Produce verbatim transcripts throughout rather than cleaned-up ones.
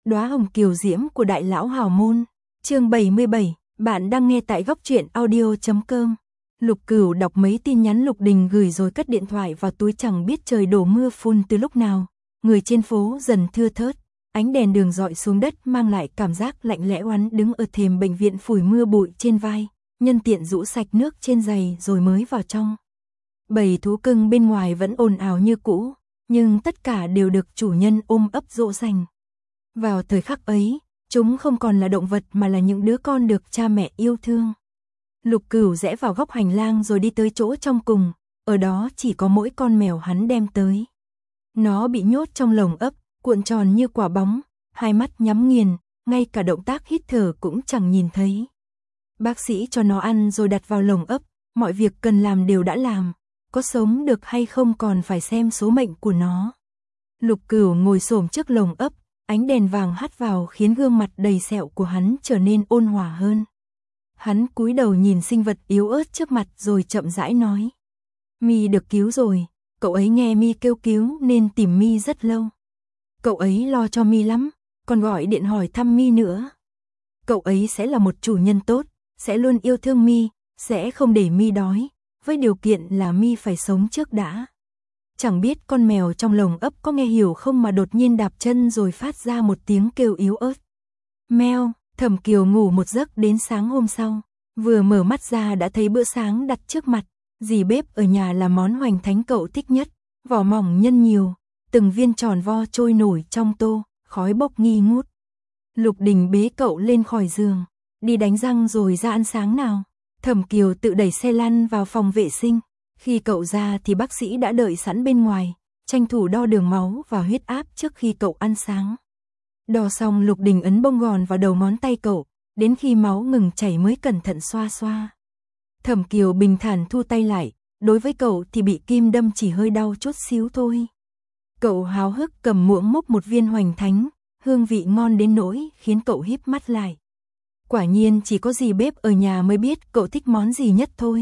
Đóa hồng kiều diễm của đại lão hào môn. Chương bảy mươi bảy, bạn đang nghe tại góc truyện audio chấm com. Lục Cửu đọc mấy tin nhắn Lục Đình gửi rồi cất điện thoại vào túi, chẳng biết trời đổ mưa phùn từ lúc nào. Người trên phố dần thưa thớt, ánh đèn đường rọi xuống đất mang lại cảm giác lạnh lẽo. Hắn đứng ở thềm bệnh viện phủi mưa bụi trên vai, nhân tiện rũ sạch nước trên giày rồi mới vào trong. Bầy thú cưng bên ngoài vẫn ồn ào như cũ, nhưng tất cả đều được chủ nhân ôm ấp dỗ dành. Vào thời khắc ấy, chúng không còn là động vật mà là những đứa con được cha mẹ yêu thương. Lục Cửu rẽ vào góc hành lang rồi đi tới chỗ trong cùng, ở đó chỉ có mỗi con mèo hắn đem tới. Nó bị nhốt trong lồng ấp, cuộn tròn như quả bóng, hai mắt nhắm nghiền, ngay cả động tác hít thở cũng chẳng nhìn thấy. Bác sĩ cho nó ăn rồi đặt vào lồng ấp, mọi việc cần làm đều đã làm, có sống được hay không còn phải xem số mệnh của nó. Lục Cửu ngồi xổm trước lồng ấp, ánh đèn vàng hắt vào khiến gương mặt đầy sẹo của hắn trở nên ôn hòa hơn. Hắn cúi đầu nhìn sinh vật yếu ớt trước mặt rồi chậm rãi nói: Mi được cứu rồi. Cậu ấy nghe Mi kêu cứu nên tìm Mi rất lâu. Cậu ấy lo cho Mi lắm, còn gọi điện hỏi thăm Mi nữa. Cậu ấy sẽ là một chủ nhân tốt, sẽ luôn yêu thương Mi, sẽ không để Mi đói, với điều kiện là Mi phải sống trước đã. Chẳng biết con mèo trong lồng ấp có nghe hiểu không mà đột nhiên đạp chân rồi phát ra một tiếng kêu yếu ớt. Meo. Thẩm Kiều ngủ một giấc đến sáng hôm sau, vừa mở mắt ra đã thấy bữa sáng đặt trước mặt. Dì bếp ở nhà làm món hoành thánh cậu thích nhất, vỏ mỏng nhân nhiều, từng viên tròn vo trôi nổi trong tô, khói bốc nghi ngút. Lục Đình bế cậu lên khỏi giường, đi đánh răng rồi ra ăn sáng nào. Thẩm Kiều tự đẩy xe lăn vào phòng vệ sinh, khi cậu ra thì bác sĩ đã đợi sẵn bên ngoài, tranh thủ đo đường máu và huyết áp trước khi cậu ăn sáng. Đo xong Lục Đình ấn bông gòn vào đầu ngón tay cậu, đến khi máu ngừng chảy mới cẩn thận xoa xoa. Thẩm Kiều bình thản thu tay lại, đối với cậu thì bị kim đâm chỉ hơi đau chút xíu thôi. Cậu háo hức cầm muỗng múc một viên hoành thánh, hương vị ngon đến nỗi khiến cậu híp mắt lại. Quả nhiên chỉ có dì bếp ở nhà mới biết cậu thích món gì nhất thôi.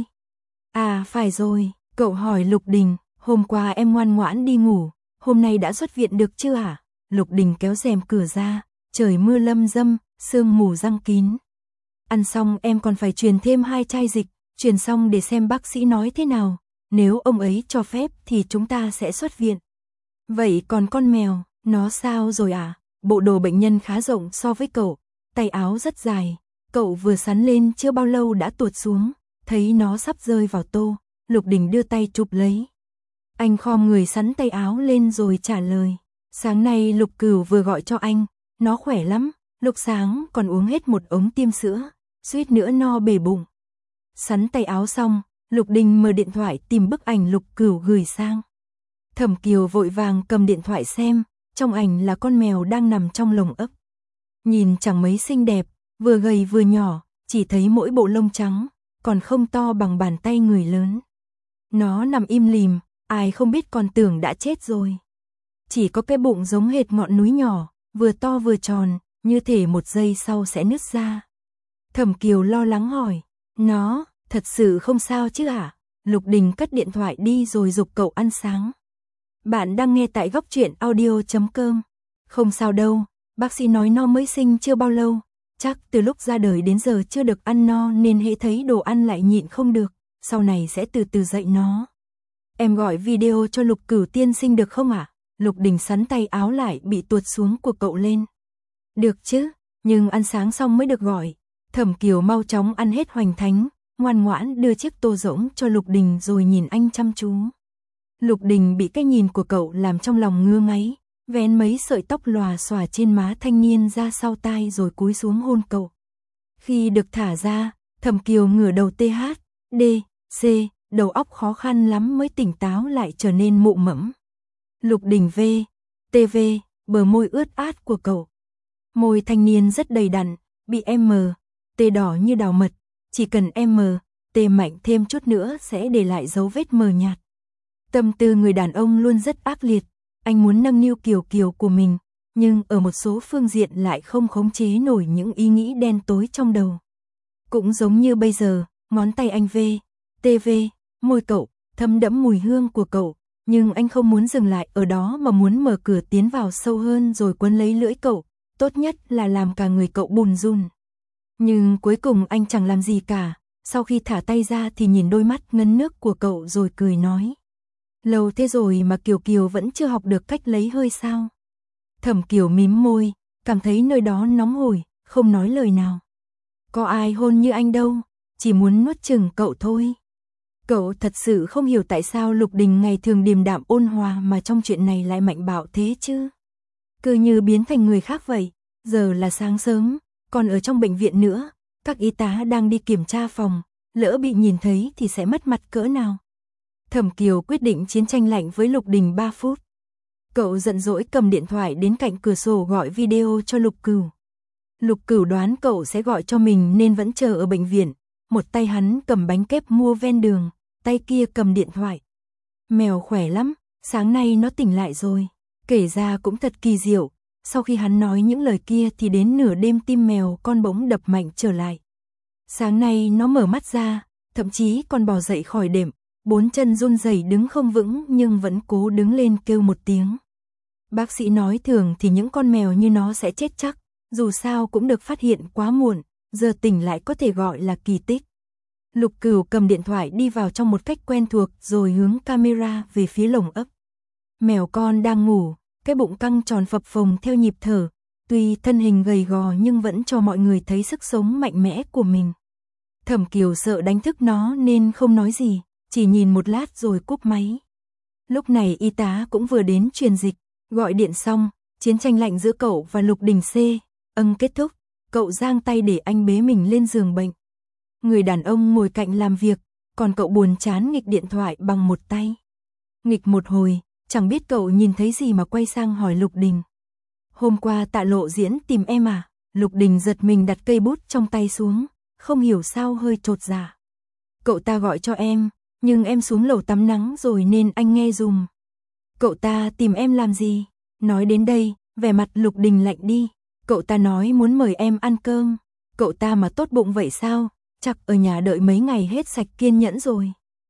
À phải rồi, cậu hỏi Lục Đình, hôm qua em ngoan ngoãn đi ngủ, hôm nay đã xuất viện được chưa hả? Lục Đình kéo rèm cửa ra, trời mưa lâm dâm, sương mù giăng kín. Ăn xong em còn phải truyền thêm hai chai dịch, truyền xong để xem bác sĩ nói thế nào, nếu ông ấy cho phép thì chúng ta sẽ xuất viện. Vậy còn con mèo, nó sao rồi à? Bộ đồ bệnh nhân khá rộng so với cậu, tay áo rất dài, cậu vừa sắn lên chưa bao lâu đã tuột xuống, thấy nó sắp rơi vào tô, Lục Đình đưa tay chụp lấy. Anh khom người sắn tay áo lên rồi trả lời. Sáng nay Lục Cửu vừa gọi cho anh, nó khỏe lắm, lúc sáng còn uống hết một ống tiêm sữa, suýt nữa no bể bụng. Sắn tay áo xong, Lục Đình mở điện thoại tìm bức ảnh Lục Cửu gửi sang. Thẩm Kiều vội vàng cầm điện thoại xem, trong ảnh là con mèo đang nằm trong lồng ấp. Nhìn chẳng mấy xinh đẹp, vừa gầy vừa nhỏ, chỉ thấy mỗi bộ lông trắng, còn không to bằng bàn tay người lớn. Nó nằm im lìm, ai không biết còn tưởng đã chết rồi. Chỉ có cái bụng giống hệt ngọn núi nhỏ, vừa to vừa tròn, như thể một giây sau sẽ nứt ra. Thẩm Kiều lo lắng hỏi, nó, thật sự không sao chứ hả? Lục Đình cất điện thoại đi rồi giục cậu ăn sáng. Bạn đang nghe tại góc truyện audio chấm com. Không sao đâu, bác sĩ nói nó mới sinh chưa bao lâu, chắc từ lúc ra đời đến giờ chưa được ăn no nên hễ thấy đồ ăn lại nhịn không được, sau này sẽ từ từ dạy nó. Em gọi video cho Lục Cửu tiên sinh được không ạ? Lục Đình sắn tay áo lại bị tuột xuống của cậu lên. Được chứ, nhưng ăn sáng xong mới được gọi. Thẩm Kiều mau chóng ăn hết hoành thánh, ngoan ngoãn đưa chiếc tô rỗng cho Lục Đình rồi nhìn anh chăm chú. Lục Đình bị cái nhìn của cậu làm trong lòng ngứa ngáy, vén mấy sợi tóc lòa xòa trên má thanh niên ra sau tai rồi cúi xuống hôn cậu. Khi được thả ra, Thẩm Kiều ngửa đầu tê hát, đê, xê, đầu óc khó khăn lắm mới tỉnh táo lại trở nên mụ mẫm. Lục Đình V, tê vê, bờ môi ướt át của cậu. Môi thanh niên rất đầy đặn, bị M, T đỏ như đào mật, chỉ cần M, T mạnh thêm chút nữa sẽ để lại dấu vết mờ nhạt. Tâm tư người đàn ông luôn rất ác liệt, anh muốn nâng niu Kiều Kiều của mình, nhưng ở một số phương diện lại không khống chế nổi những ý nghĩ đen tối trong đầu. Cũng giống như bây giờ, ngón tay anh V, tê vê, môi cậu, thấm đẫm mùi hương của cậu. Nhưng anh không muốn dừng lại ở đó mà muốn mở cửa tiến vào sâu hơn rồi quấn lấy lưỡi cậu, tốt nhất là làm cả người cậu bùn run. Nhưng cuối cùng anh chẳng làm gì cả, sau khi thả tay ra thì nhìn đôi mắt ngấn nước của cậu rồi cười nói. Lâu thế rồi mà Kiều Kiều vẫn chưa học được cách lấy hơi sao? Thẩm Kiều mím môi, cảm thấy nơi đó nóng hổi, không nói lời nào. Có ai hôn như anh đâu, chỉ muốn nuốt chửng cậu thôi. Cậu thật sự không hiểu tại sao Lục Đình ngày thường điềm đạm ôn hòa mà trong chuyện này lại mạnh bạo thế chứ. Cứ như biến thành người khác vậy, giờ là sáng sớm, còn ở trong bệnh viện nữa, các y tá đang đi kiểm tra phòng, lỡ bị nhìn thấy thì sẽ mất mặt cỡ nào. Thẩm Kiều quyết định chiến tranh lạnh với Lục Đình ba phút. Cậu giận dỗi cầm điện thoại đến cạnh cửa sổ gọi video cho Lục Cửu. Lục Cửu đoán cậu sẽ gọi cho mình nên vẫn chờ ở bệnh viện, một tay hắn cầm bánh kép mua ven đường, tay kia cầm điện thoại. Mèo khỏe lắm, sáng nay nó tỉnh lại rồi. Kể ra cũng thật kỳ diệu, sau khi hắn nói những lời kia thì đến nửa đêm tim mèo con bỗng đập mạnh trở lại. Sáng nay nó mở mắt ra, thậm chí còn bò dậy khỏi đệm, bốn chân run rẩy đứng không vững nhưng vẫn cố đứng lên kêu một tiếng. Bác sĩ nói thường thì những con mèo như nó sẽ chết chắc, dù sao cũng được phát hiện quá muộn, giờ tỉnh lại có thể gọi là kỳ tích. Lục Cửu cầm điện thoại đi vào trong một cách quen thuộc rồi hướng camera về phía lồng ấp. Mèo con đang ngủ, cái bụng căng tròn phập phồng theo nhịp thở, tuy thân hình gầy gò nhưng vẫn cho mọi người thấy sức sống mạnh mẽ của mình. Thẩm Kiều sợ đánh thức nó nên không nói gì, chỉ nhìn một lát rồi cúp máy. Lúc này y tá cũng vừa đến truyền dịch, gọi điện xong, chiến tranh lạnh giữa cậu và Lục Đình C. Ân kết thúc, cậu giang tay để anh bế mình lên giường bệnh. Người đàn ông ngồi cạnh làm việc, còn cậu buồn chán nghịch điện thoại bằng một tay. Nghịch một hồi, chẳng biết cậu nhìn thấy gì mà quay sang hỏi Lục Đình. Hôm qua Tạ Lộ Diễn tìm em à? Lục Đình giật mình đặt cây bút trong tay xuống, không hiểu sao hơi chột dạ. Cậu ta gọi cho em, nhưng em xuống lầu tắm nắng rồi nên anh nghe dùm. Cậu ta tìm em làm gì? Nói đến đây, vẻ mặt Lục Đình lạnh đi. Cậu ta nói muốn mời em ăn cơm. Cậu ta mà tốt bụng vậy sao? Chắc ở nhà đợi mấy ngày hết sạch kiên nhẫn rồi.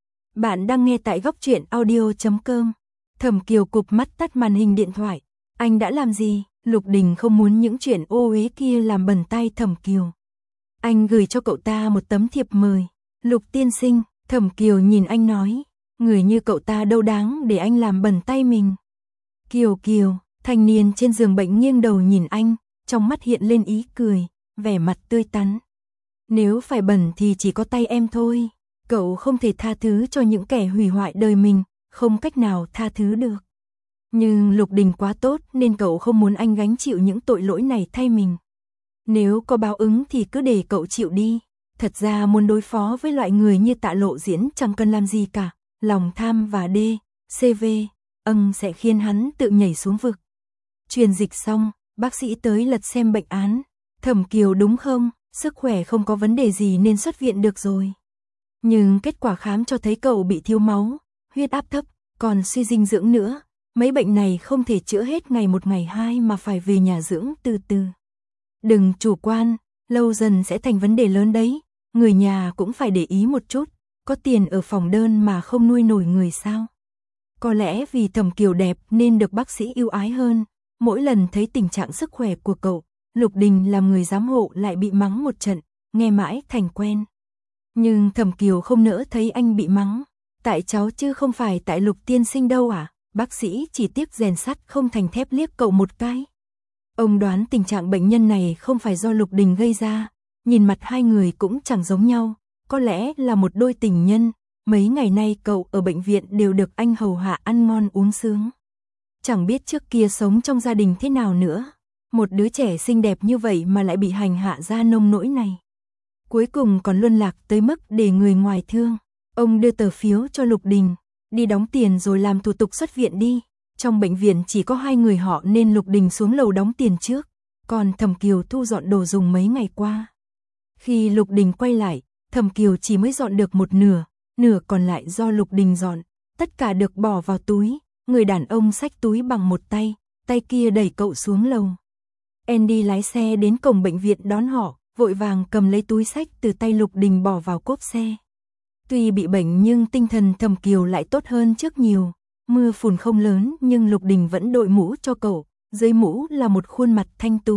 Bạn đang nghe tại góc truyện audio chấm com. Thẩm Kiều cụp mắt tắt màn hình điện thoại. Anh đã làm gì? Lục Đình không muốn những chuyện ô uế kia làm bẩn tai Thẩm Kiều. Anh gửi cho cậu ta một tấm thiệp mời. Lục tiên sinh, Thẩm Kiều nhìn anh nói. Người như cậu ta đâu đáng để anh làm bẩn tay mình. Kiều Kiều, thanh niên trên giường bệnh nghiêng đầu nhìn anh, trong mắt hiện lên ý cười, vẻ mặt tươi tắn. Nếu phải bẩn thì chỉ có tay em thôi. Cậu không thể tha thứ cho những kẻ hủy hoại đời mình, không cách nào tha thứ được. Nhưng Lục Đình quá tốt nên cậu không muốn anh gánh chịu những tội lỗi này thay mình. Nếu có báo ứng thì cứ để cậu chịu đi. Thật ra muốn đối phó với loại người như Tạ Lộ Diễn chẳng cần làm gì cả. Lòng tham và D, xê vê, ân sẽ khiến hắn tự nhảy xuống vực. Truyền dịch xong, bác sĩ tới lật xem bệnh án. Thẩm Kiều đúng không? Sức khỏe không có vấn đề gì nên xuất viện được rồi. Nhưng kết quả khám cho thấy cậu bị thiếu máu, huyết áp thấp, còn suy dinh dưỡng nữa. Mấy bệnh này không thể chữa hết ngày một ngày hai mà phải về nhà dưỡng từ từ. Đừng chủ quan, lâu dần sẽ thành vấn đề lớn đấy. Người nhà cũng phải để ý một chút. Có tiền ở phòng đơn mà không nuôi nổi người sao? Có lẽ vì Thẩm Kiều đẹp nên được bác sĩ yêu ái hơn. Mỗi lần thấy tình trạng sức khỏe của cậu, Lục Đình làm người giám hộ lại bị mắng một trận, nghe mãi thành quen. Nhưng Thẩm Kiều không nỡ thấy anh bị mắng. Tại cháu chứ không phải tại Lục tiên sinh đâu à? Bác sĩ chỉ tiếc rèn sắt không thành thép liếc cậu một cái. Ông đoán tình trạng bệnh nhân này không phải do Lục Đình gây ra. Nhìn mặt hai người cũng chẳng giống nhau. Có lẽ là một đôi tình nhân. Mấy ngày nay cậu ở bệnh viện đều được anh hầu hạ ăn ngon uống sướng. Chẳng biết trước kia sống trong gia đình thế nào nữa. Một đứa trẻ xinh đẹp như vậy mà lại bị hành hạ ra nông nỗi này. Cuối cùng còn luân lạc tới mức để người ngoài thương. Ông đưa tờ phiếu cho Lục Đình. Đi đóng tiền rồi làm thủ tục xuất viện đi. Trong bệnh viện chỉ có hai người họ nên Lục Đình xuống lầu đóng tiền trước. Còn Thẩm Kiều thu dọn đồ dùng mấy ngày qua. Khi Lục Đình quay lại, Thẩm Kiều chỉ mới dọn được một nửa. Nửa còn lại do Lục Đình dọn. Tất cả được bỏ vào túi. Người đàn ông xách túi bằng một tay. Tay kia đẩy cậu xuống lầu. Andy lái xe đến cổng bệnh viện đón họ. Vội vàng cầm lấy túi xách từ tay Lục Đình bỏ vào cốp xe. Tuy bị bệnh nhưng tinh thần Thẩm Kiều lại tốt hơn trước nhiều. Mưa phùn không lớn nhưng Lục Đình vẫn đội mũ cho cậu. Dưới mũ là một khuôn mặt thanh tú,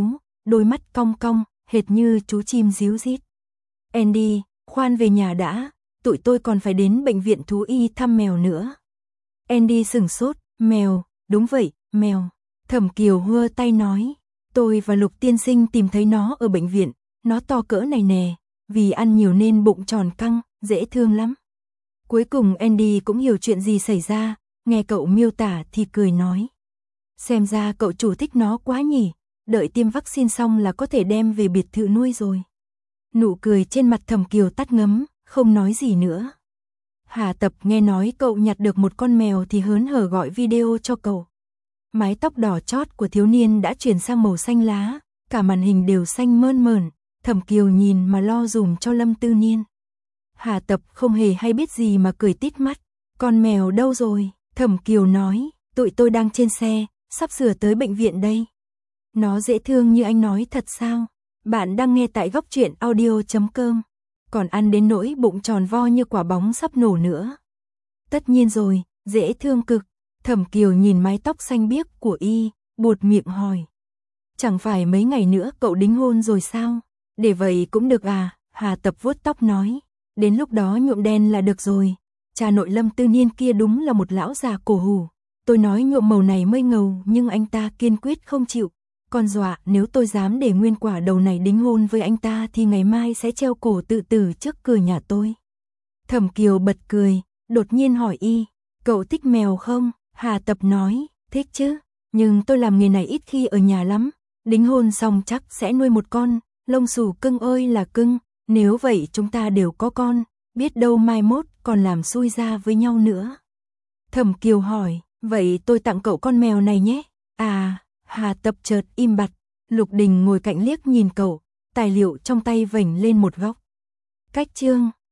đôi mắt cong cong, hệt như chú chim ríu rít. Andy, khoan về nhà đã, tụi tôi còn phải đến bệnh viện thú y thăm mèo nữa. Andy sửng sốt, mèo, đúng vậy, mèo. Thẩm Kiều hưa tay nói, tôi và Lục tiên sinh tìm thấy nó ở bệnh viện, nó to cỡ này nè, vì ăn nhiều nên bụng tròn căng, dễ thương lắm. Cuối cùng Andy cũng hiểu chuyện gì xảy ra, nghe cậu miêu tả thì cười nói. Xem ra cậu chủ thích nó quá nhỉ, đợi tiêm vaccine xong là có thể đem về biệt thự nuôi rồi. Nụ cười trên mặt Thẩm Kiều tắt ngấm, không nói gì nữa. Hà Tập nghe nói cậu nhặt được một con mèo thì hớn hở gọi video cho cậu. Mái tóc đỏ chót của thiếu niên đã chuyển sang màu xanh lá, cả màn hình đều xanh mơn mởn, Thẩm Kiều nhìn mà lo dùm cho Lâm Tư Niên. Hà Tập không hề hay biết gì mà cười tít mắt, con mèo đâu rồi? Thẩm Kiều nói, tụi tôi đang trên xe, sắp sửa tới bệnh viện đây. Nó dễ thương như anh nói thật sao? Bạn đang nghe tại góc truyện audio chấm com. Còn ăn đến nỗi bụng tròn vo như quả bóng sắp nổ nữa. Tất nhiên rồi, dễ thương cực. Thẩm Kiều nhìn mái tóc xanh biếc của y, buột miệng hỏi. Chẳng phải mấy ngày nữa cậu đính hôn rồi sao? Để vậy cũng được à? Hà Tập vuốt tóc nói. Đến lúc đó nhuộm đen là được rồi. Cha nội Lâm Tư Niên kia đúng là một lão già cổ hủ. Tôi nói nhuộm màu này mới ngầu nhưng anh ta kiên quyết không chịu. Còn dọa nếu tôi dám để nguyên quả đầu này đính hôn với anh ta thì ngày mai sẽ treo cổ tự tử trước cửa nhà tôi. Thẩm Kiều bật cười, đột nhiên hỏi y, cậu thích mèo không? Hà Tập nói, thích chứ, nhưng tôi làm nghề này ít khi ở nhà lắm. Đính hôn xong chắc sẽ nuôi một con, lông xù cưng ơi là cưng, nếu vậy chúng ta đều có con, biết đâu mai mốt còn làm xui ra với nhau nữa. Thẩm Kiều hỏi, vậy tôi tặng cậu con mèo này nhé. À, Hà Tập chợt im bặt, Lục Đình ngồi cạnh liếc nhìn cậu, tài liệu trong tay vểnh lên một góc. Cách chương